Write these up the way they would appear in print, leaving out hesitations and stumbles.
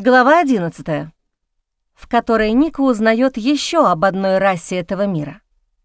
Глава 11, в которой Ника узнает еще об одной расе этого мира.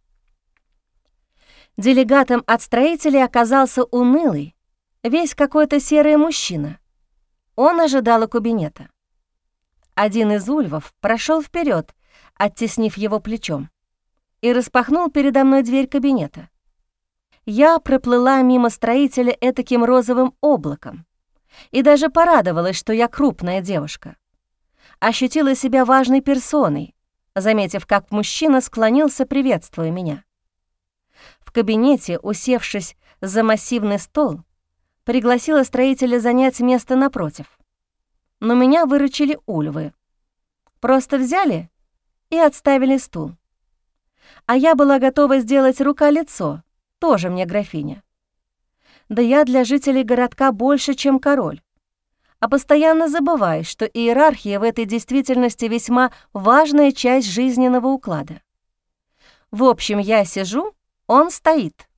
Делегатом от строителей оказался унылый, весь какой-то серый мужчина. Он ожидал у кабинета. Один из ульвов прошел вперед, оттеснив его плечом, и распахнул передо мной дверь кабинета. Я проплыла мимо строителя этаким розовым облаком и даже порадовалась, что я крупная девушка. Ощутила себя важной персоной, заметив, как мужчина склонился, приветствуя меня. В кабинете, усевшись за массивный стол, пригласила строителя занять место напротив. Но меня выручили ульвы. Просто взяли и отставили стул. А я была готова сделать рука-лицо, тоже мне графиня. Да я для жителей городка больше, чем король. А постоянно забываю, что иерархия в этой действительности весьма важная часть жизненного уклада. В общем, я сижу, он стоит.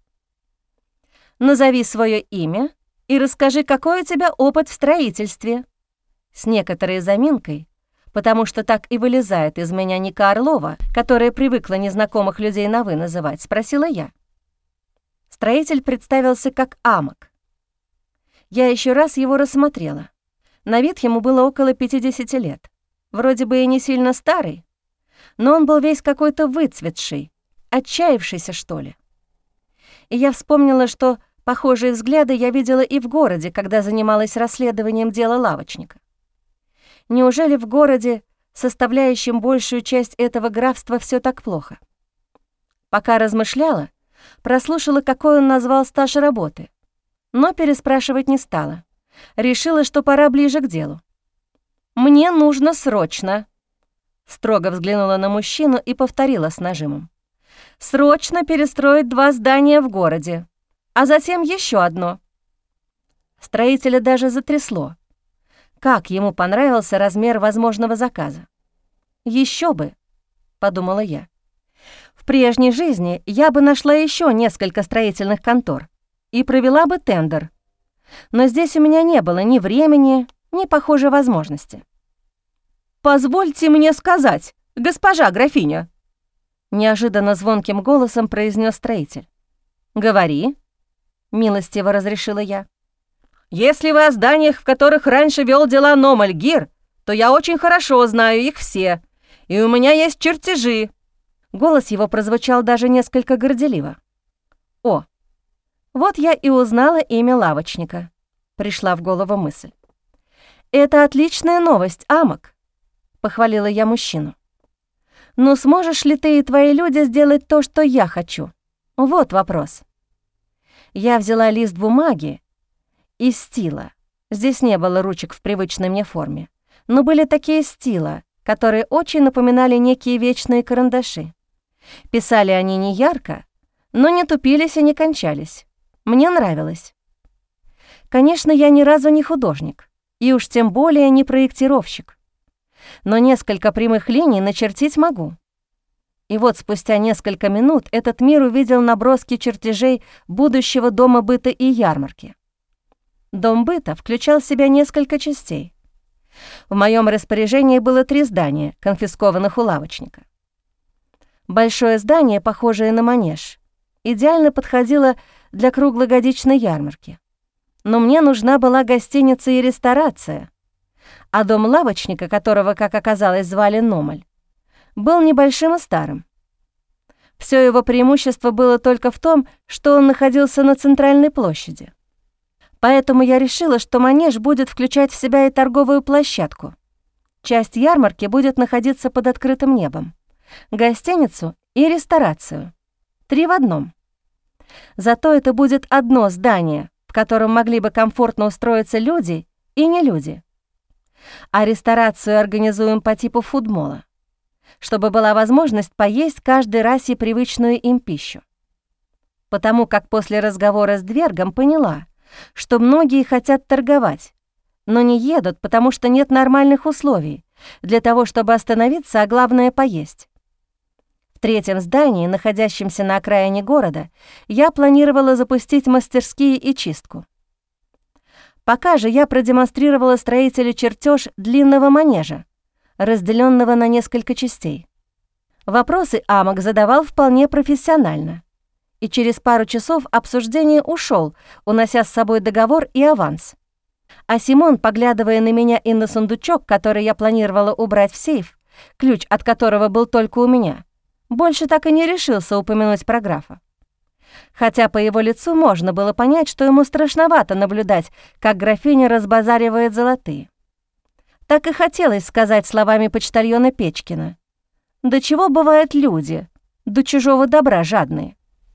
Назови свое имя и расскажи, какой у тебя опыт в строительстве. С некоторой заминкой, потому что так и вылезает из меня Ника Орлова, которая привыкла незнакомых людей на «вы» называть, спросила я. Строитель представился как Амок. Я еще раз его рассмотрела. На вид ему было около 50 лет. Вроде бы и не сильно старый, но он был весь какой-то выцветший, отчаявшийся, что ли. И я вспомнила, что похожие взгляды я видела и в городе, когда занималась расследованием дела лавочника. Неужели в городе, составляющем большую часть этого графства, все так плохо? Пока размышляла, прослушала, какой он назвал стаж работы, но переспрашивать не стала. Решила, что пора ближе к делу. «Мне нужно срочно», — строго взглянула на мужчину и повторила с нажимом. «Срочно перестроить 2 здания в городе, а затем еще одно». Строителя даже затрясло. Как ему понравился размер возможного заказа. «Еще бы», — подумала я. В прежней жизни я бы нашла еще несколько строительных контор и провела бы тендер. Но здесь у меня не было ни времени, ни похожей возможности. «Позвольте мне сказать, госпожа графиня», — неожиданно звонким голосом произнес строитель. «Говори», — милостиво разрешила я. «Если вы о зданиях, в которых раньше вел дела Номальгир, то я очень хорошо знаю их все, и у меня есть чертежи». Голос его прозвучал даже несколько горделиво. «О, вот я и узнала имя лавочника», — пришла в голову мысль. «Это отличная новость, Амок», — похвалила я мужчину. «Но сможешь ли ты и твои люди сделать то, что я хочу? Вот вопрос». Я взяла лист бумаги из стила. Здесь не было ручек в привычной мне форме, но были такие стила, которые очень напоминали некие вечные карандаши. Писали они не ярко, но не тупились и не кончались. Мне нравилось. Конечно, я ни разу не художник, и уж тем более не проектировщик. Но несколько прямых линий начертить могу. И вот спустя несколько минут этот мир увидел наброски чертежей будущего дома быта и ярмарки. Дом быта включал в себя несколько частей. В моем распоряжении было 3 здания, конфискованных у лавочника. Большое здание, похожее на манеж, идеально подходило для круглогодичной ярмарки. Но мне нужна была гостиница и ресторация, а дом лавочника, которого, как оказалось, звали Номаль, был небольшим и старым. Все его преимущество было только в том, что он находился на центральной площади. Поэтому я решила, что манеж будет включать в себя и торговую площадку. Часть ярмарки будет находиться под открытым небом, гостиницу и ресторацию. 3 в одном. Зато это будет одно здание, в котором могли бы комфортно устроиться люди и не люди. А ресторацию организуем по типу фудмола, чтобы была возможность поесть каждой расе привычную им пищу. Потому как после разговора с Двергом поняла, что многие хотят торговать, но не едут, потому что нет нормальных условий для того, чтобы остановиться, а главное — поесть. В 3-м здании, находящемся на окраине города, я планировала запустить мастерские и чистку. Пока же я продемонстрировала строителю чертеж длинного манежа, разделенного на несколько частей. Вопросы Амок задавал вполне профессионально, и через пару часов обсуждение ушел, унося с собой договор и аванс. А Симон, поглядывая на меня и на сундучок, который я планировала убрать в сейф, ключ от которого был только у меня, больше так и не решился упомянуть про графа. Хотя по его лицу можно было понять, что ему страшновато наблюдать, как графиня разбазаривает золотые. Так и хотелось сказать словами почтальона Печкина: «Да чего бывают люди, до чужого добра жадные».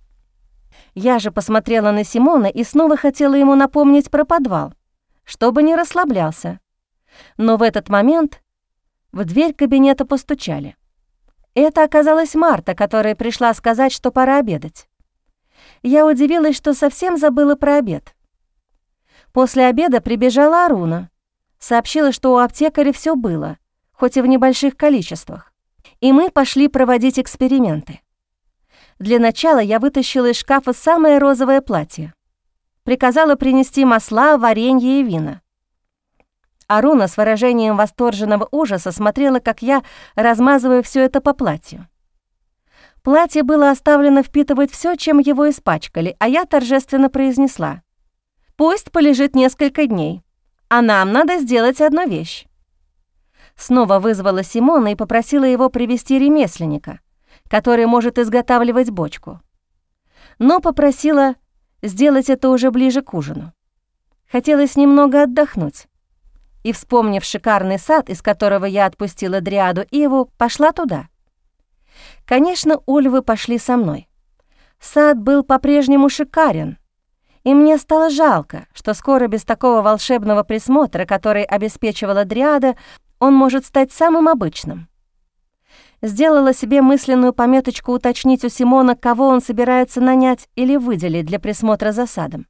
Я же посмотрела на Симона и снова хотела ему напомнить про подвал, чтобы не расслаблялся. Но в этот момент в дверь кабинета постучали. Это оказалась Марта, которая пришла сказать, что пора обедать. Я удивилась, что совсем забыла про обед. После обеда прибежала Аруна, сообщила, что у аптекаря все было, хоть и в небольших количествах, и мы пошли проводить эксперименты. Для начала я вытащила из шкафа самое розовое платье. Приказала принести масла, варенье и вина. Аруна с выражением восторженного ужаса смотрела, как я размазываю все это по платью. Платье было оставлено впитывать все, чем его испачкали, а я торжественно произнесла: «Пусть полежит несколько дней, а нам надо сделать одну вещь». Снова вызвала Симона и попросила его привести ремесленника, который может изготавливать бочку. Но попросила сделать это уже ближе к ужину. Хотелось немного отдохнуть. И, вспомнив шикарный сад, из которого я отпустила дриаду Иву, пошла туда. Конечно, ульвы пошли со мной. Сад был по-прежнему шикарен, и мне стало жалко, что скоро без такого волшебного присмотра, который обеспечивала дриада, он может стать самым обычным. Сделала себе мысленную пометочку уточнить у Симона, кого он собирается нанять или выделить для присмотра за садом.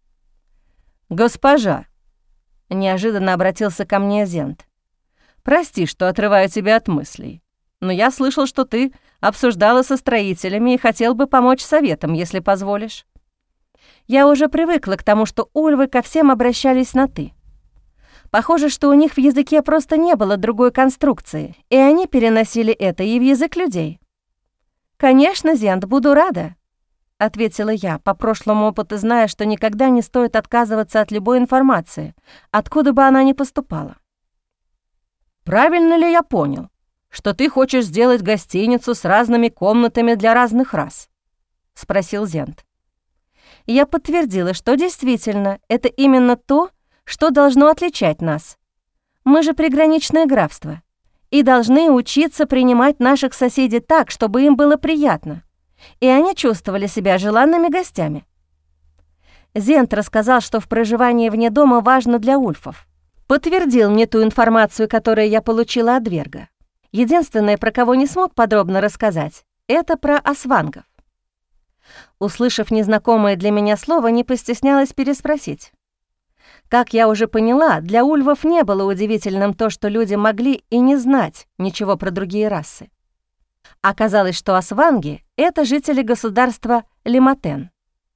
«Госпожа», — неожиданно обратился ко мне Зент, — «прости, что отрываю тебя от мыслей, но я слышал, что ты обсуждала со строителями и хотел бы помочь советом, если позволишь». Я уже привыкла к тому, что ульвы ко всем обращались на «ты». Похоже, что у них в языке просто не было другой конструкции, и они переносили это и в язык людей. «Конечно, Зент, буду рада», — ответила я, по прошлому опыту зная, что никогда не стоит отказываться от любой информации, откуда бы она ни поступала. «Правильно ли я понял, что ты хочешь сделать гостиницу с разными комнатами для разных рас?» — спросил Зент. Я подтвердила, что действительно это именно то, что должно отличать нас. Мы же приграничное графство и должны учиться принимать наших соседей так, чтобы им было приятно, и они чувствовали себя желанными гостями. Зент рассказал, что в проживании вне дома важно для ульфов. Подтвердил мне ту информацию, которую я получила от Дверга. Единственное, про кого не смог подробно рассказать, это про асвангов. Услышав незнакомое для меня слово, не постеснялась переспросить. Как я уже поняла, для ульвов не было удивительным то, что люди могли и не знать ничего про другие расы. Оказалось, что асванги — это жители государства Лиматен.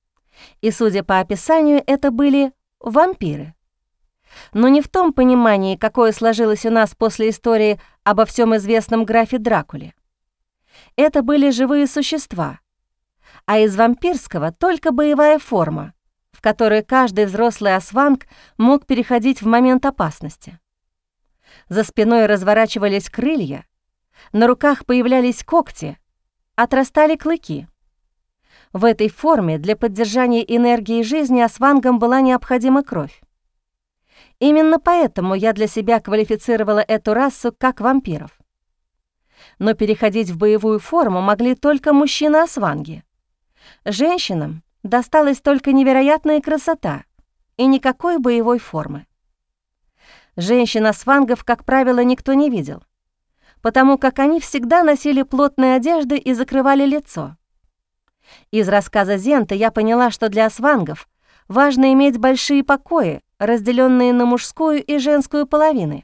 И, судя по описанию, это были вампиры. Но не в том понимании, какое сложилось у нас после истории обо всем известном графе Дракуле. Это были живые существа, а из вампирского только боевая форма, в которой каждый взрослый асванг мог переходить в момент опасности. За спиной разворачивались крылья, на руках появлялись когти, отрастали клыки. В этой форме для поддержания энергии жизни асвангам была необходима кровь. Именно поэтому я для себя квалифицировала эту расу как вампиров. Но переходить в боевую форму могли только мужчины-асванги. Женщинам досталась только невероятная красота и никакой боевой формы. Женщин-асвангов, как правило, никто не видел, потому как они всегда носили плотные одежды и закрывали лицо. Из рассказа Зента я поняла, что для асвангов важно иметь большие покои, разделенные на мужскую и женскую половины.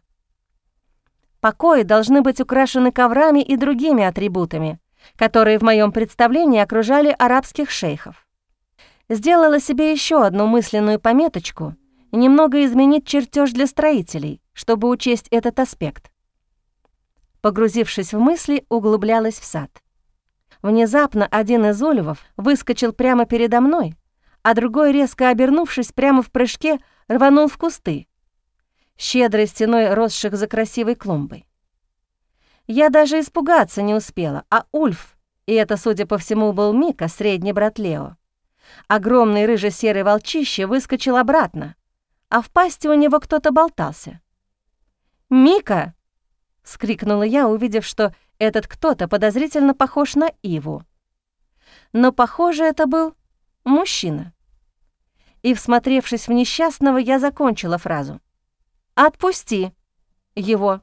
Покои должны быть украшены коврами и другими атрибутами, которые в моем представлении окружали арабских шейхов. Сделала себе еще одну мысленную пометочку немного изменить чертеж для строителей, чтобы учесть этот аспект. Погрузившись в мысли, углублялась в сад. Внезапно один из ульвов выскочил прямо передо мной, а другой, резко обернувшись, прямо в прыжке рванул в кусты, щедрой стеной росших за красивой клумбой. Я даже испугаться не успела, а ульф, и это, судя по всему, был Мика, средний брат Лео, огромный рыже-серый волчище, выскочил обратно, а в пасти у него кто-то болтался. «Мика!» — вскрикнула я, увидев, что этот кто-то подозрительно похож на Иву. Но, похоже, это был мужчина. И, всмотревшись в несчастного, я закончила фразу. «Отпусти его!»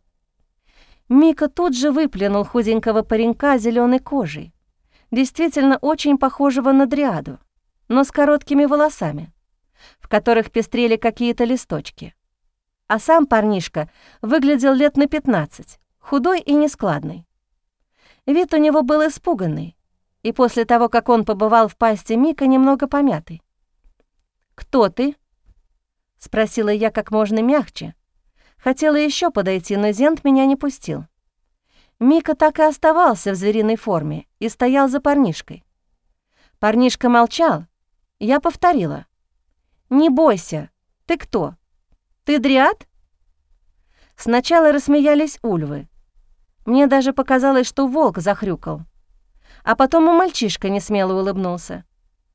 Мика тут же выплюнул худенького паренька зеленой кожей, действительно очень похожего на дриаду, но с короткими волосами, в которых пестрели какие-то листочки. А сам парнишка выглядел лет на 15, худой и нескладный. Вид у него был испуганный, и после того, как он побывал в пасти Мика, немного помятый. «Кто ты?» — спросила я как можно мягче. Хотела еще подойти, но Зент меня не пустил. Мика так и оставался в звериной форме и стоял за парнишкой. Парнишка молчал. Я повторила. «Не бойся. Ты кто? Ты дриад?» Сначала рассмеялись ульвы. Мне даже показалось, что волк захрюкал. А потом и мальчишка несмело улыбнулся.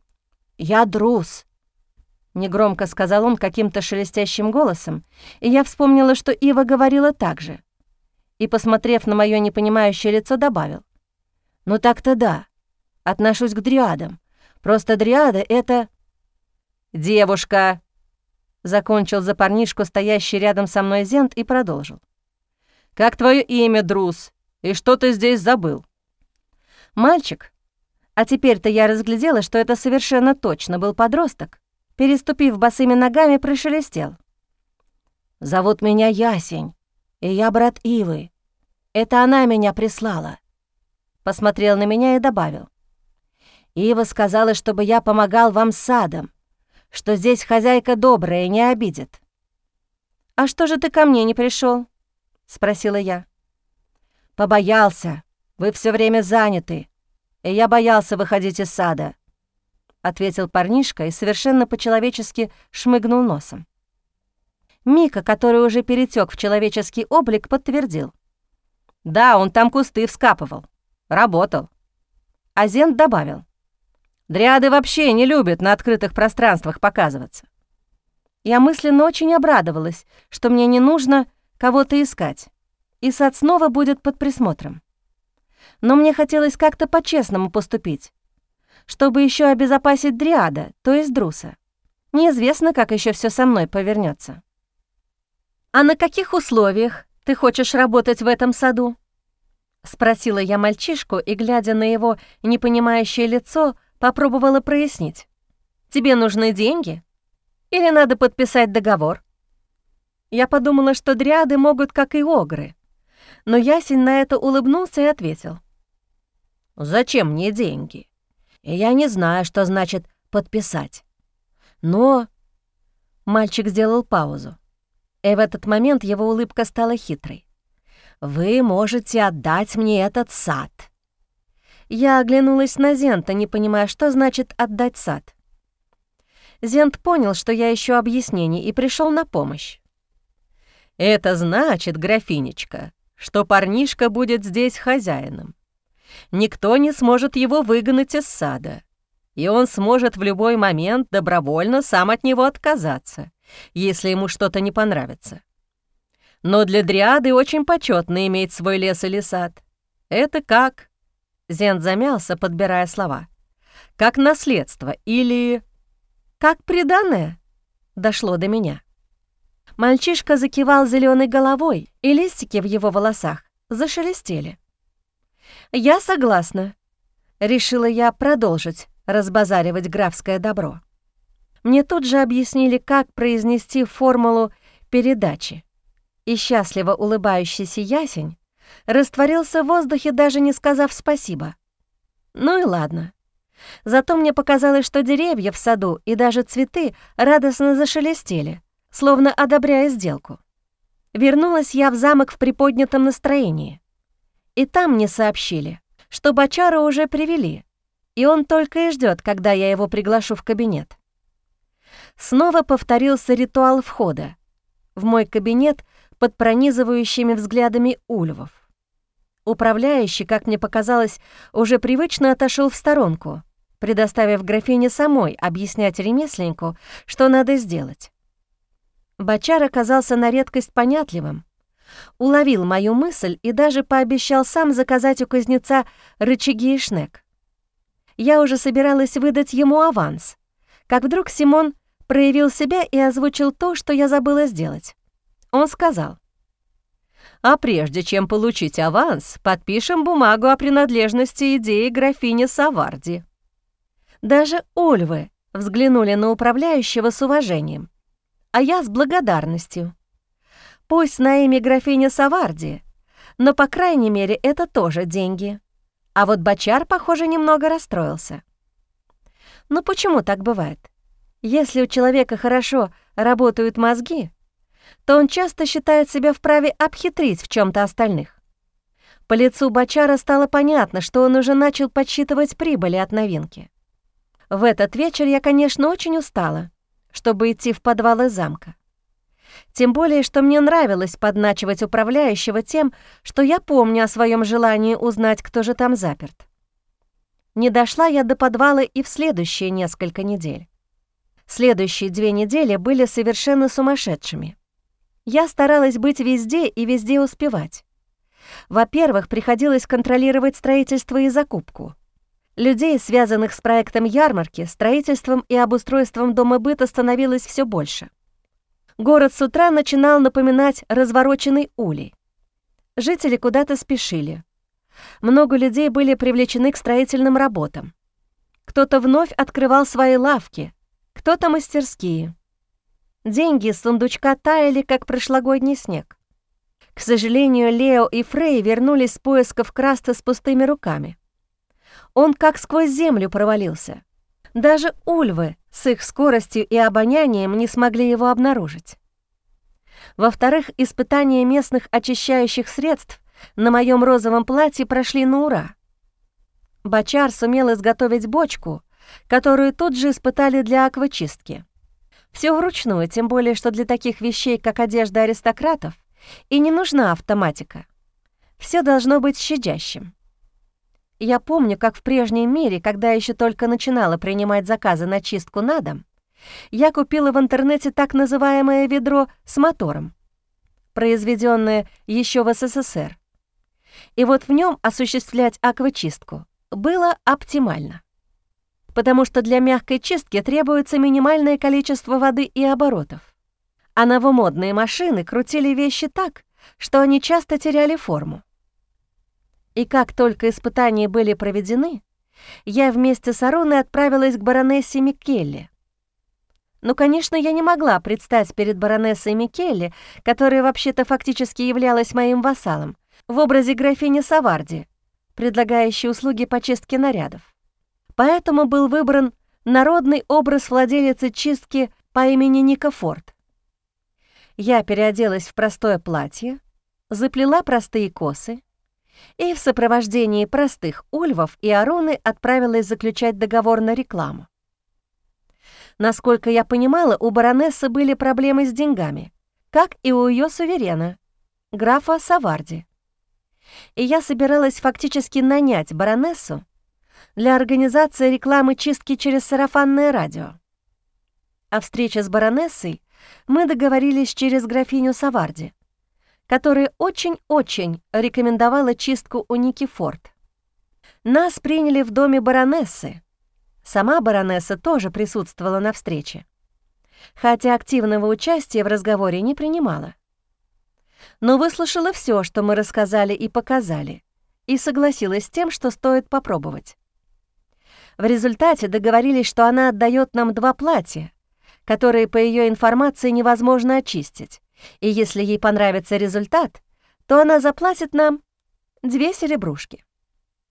«Я Друз», — негромко сказал он каким-то шелестящим голосом, и я вспомнила, что Ива говорила так же. И, посмотрев на моё непонимающее лицо, добавил. «Ну так-то да, отношусь к дриадам. Просто дриады — это...» «Девушка!» — закончил за парнишку стоящий рядом со мной Зент и продолжил. «Как твое имя, Друз? И что ты здесь забыл?» Мальчик, а теперь-то я разглядела, что это совершенно точно был подросток, переступив босыми ногами, прошелестел. «Зовут меня Ясень, и я брат Ивы. Это она меня прислала». Посмотрел на меня и добавил. «Ива сказала, чтобы я помогал вам с садом, что здесь хозяйка добрая и не обидит». «А что же ты ко мне не пришел? Спросила я. «Побоялся. Вы все время заняты, и я боялся выходить из сада», — ответил парнишка и совершенно по-человечески шмыгнул носом. Мика, который уже перетек в человеческий облик, подтвердил. «Да, он там кусты вскапывал. Работал». А Зент добавил. «Дриады вообще не любят на открытых пространствах показываться». Я мысленно очень обрадовалась, что мне не нужно кого-то искать, и сад снова будет под присмотром. Но мне хотелось как-то по-честному поступить, чтобы еще обезопасить дриада, то есть Друса. Неизвестно, как еще все со мной повернется. «А на каких условиях ты хочешь работать в этом саду?» — спросила я мальчишку, и, глядя на его непонимающее лицо, попробовала прояснить. «Тебе нужны деньги? Или надо подписать договор?» Я подумала, что дриады могут, как и огры, но Ясень на это улыбнулся и ответил. «Зачем мне деньги? Я не знаю, что значит подписать. Но...» Мальчик сделал паузу, и в этот момент его улыбка стала хитрой. «Вы можете отдать мне этот сад». Я оглянулась на Зента, не понимая, что значит «отдать сад». Зент понял, что я ищу объяснений, и пришел на помощь. «Это значит, графинечка, что парнишка будет здесь хозяином. Никто не сможет его выгнать из сада, и он сможет в любой момент добровольно сам от него отказаться, если ему что-то не понравится. Но для дриады очень почетно иметь свой лес или сад. Это как...» Зент замялся, подбирая слова. «Как наследство или... как приданое?» Дошло до меня. Мальчишка закивал зеленой головой, и листики в его волосах зашелестели. «Я согласна», — решила я продолжить разбазаривать графское добро. Мне тут же объяснили, как произнести формулу передачи, и счастливо улыбающийся Ясень растворился в воздухе, даже не сказав спасибо. Ну и ладно. Зато мне показалось, что деревья в саду и даже цветы радостно зашелестели, словно одобряя сделку. Вернулась я в замок в приподнятом настроении. И там мне сообщили, что бочара уже привели, и он только и ждет, когда я его приглашу в кабинет. Снова повторился ритуал входа в мой кабинет под пронизывающими взглядами ульвов. Управляющий, как мне показалось, уже привычно отошел в сторонку, предоставив графине самой объяснять ремесленнику, что надо сделать. Бочар оказался на редкость понятливым, уловил мою мысль и даже пообещал сам заказать у кузнеца рычаги и шнек. Я уже собиралась выдать ему аванс, как вдруг Симон проявил себя и озвучил то, что я забыла сделать. Он сказал: «А прежде чем получить аванс, подпишем бумагу о принадлежности идеи графини Саварди». Даже ульвы взглянули на управляющего с уважением, а я с благодарностью. Пусть на имя графини Саварди, но, по крайней мере, это тоже деньги. А вот бочар, похоже, немного расстроился. Но почему так бывает? Если у человека хорошо работают мозги, то он часто считает себя вправе обхитрить в чем-то остальных. По лицу бочара стало понятно, что он уже начал подсчитывать прибыли от новинки. В этот вечер я, конечно, очень устала, чтобы идти в подвалы замка. Тем более, что мне нравилось подначивать управляющего тем, что я помню о своем желании узнать, кто же там заперт. Не дошла я до подвала и в следующие несколько недель. Следующие 2 недели были совершенно сумасшедшими. Я старалась быть везде и везде успевать. Во-первых, приходилось контролировать строительство и закупку. Людей, связанных с проектом ярмарки, строительством и обустройством дома быта, становилось все больше. Город с утра начинал напоминать развороченный улей. Жители куда-то спешили. Много людей были привлечены к строительным работам. Кто-то вновь открывал свои лавки, кто-то мастерские. Деньги из сундучка таяли, как прошлогодний снег. К сожалению, Лео и Фрей вернулись с поисков Краста с пустыми руками. Он как сквозь землю провалился. Даже ульвы с их скоростью и обонянием не смогли его обнаружить. Во-вторых, испытания местных очищающих средств на моем розовом платье прошли на ура. Бочар сумел изготовить бочку, которую тут же испытали для аквачистки. Все вручную, тем более, что для таких вещей, как одежда аристократов, и не нужна автоматика. Все должно быть щадящим. Я помню, как в прежнем мире, когда еще только начинала принимать заказы на чистку на дом, я купила в интернете так называемое ведро с мотором, произведенное еще в СССР. И вот в нем осуществлять аквачистку было оптимально, потому что для мягкой чистки требуется минимальное количество воды и оборотов. А новомодные машины крутили вещи так, что они часто теряли форму. И как только испытания были проведены, я вместе с Аруной отправилась к баронессе Микелле. Ну, конечно, я не могла предстать перед баронессой Микелле, которая вообще-то фактически являлась моим вассалом, в образе графини Саварди, предлагающей услуги по чистке нарядов. Поэтому был выбран народный образ владелицы чистки по имени Ника Форд. Я переоделась в простое платье, заплела простые косы и в сопровождении простых ульвов и Аруны отправилась заключать договор на рекламу. Насколько я понимала, у баронессы были проблемы с деньгами, как и у ее суверена, графа Саварди. И я собиралась фактически нанять баронессу для организации рекламы чистки через сарафанное радио. О встрече с баронессой мы договорились через графиню Саварди, которая очень-очень рекомендовала чистку у Ники Форд. Нас приняли в доме баронессы. Сама баронесса тоже присутствовала на встрече, хотя активного участия в разговоре не принимала. Но выслушала все, что мы рассказали и показали, и согласилась с тем, что стоит попробовать. В результате договорились, что она отдает нам 2 платья, которые, по ее информации, невозможно очистить, и если ей понравится результат, то она заплатит нам 2 серебрушки.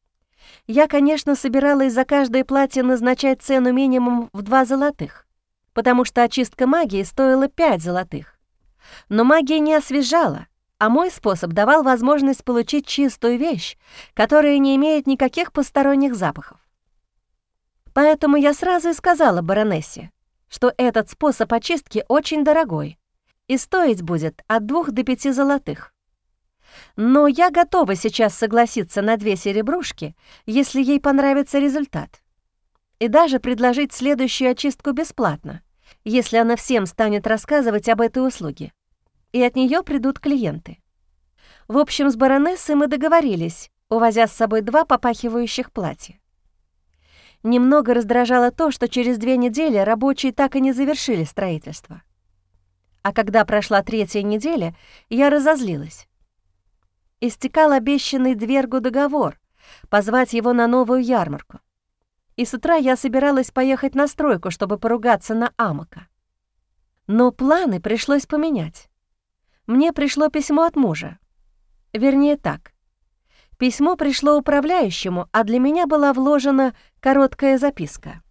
Я, конечно, собиралась за каждое платье назначать цену минимум в 2 золотых, потому что очистка магии стоила 5 золотых. Но магия не освежала, а мой способ давал возможность получить чистую вещь, которая не имеет никаких посторонних запахов. Поэтому я сразу и сказала баронессе, что этот способ очистки очень дорогой и стоить будет от 2 до 5 золотых. Но я готова сейчас согласиться на 2 серебрушки, если ей понравится результат. И даже предложить следующую очистку бесплатно, если она всем станет рассказывать об этой услуге. И от нее придут клиенты. В общем, с баронессой мы договорились, увозя с собой 2 попахивающих платья. Немного раздражало то, что через 2 недели рабочие так и не завершили строительство. А когда прошла 3-я неделя, я разозлилась. Истекал обещанный Двергу договор позвать его на новую ярмарку. И с утра я собиралась поехать на стройку, чтобы поругаться на Амака. Но планы пришлось поменять. Мне пришло письмо от мужа. Вернее так. Письмо пришло управляющему, а для меня была вложена короткая записка.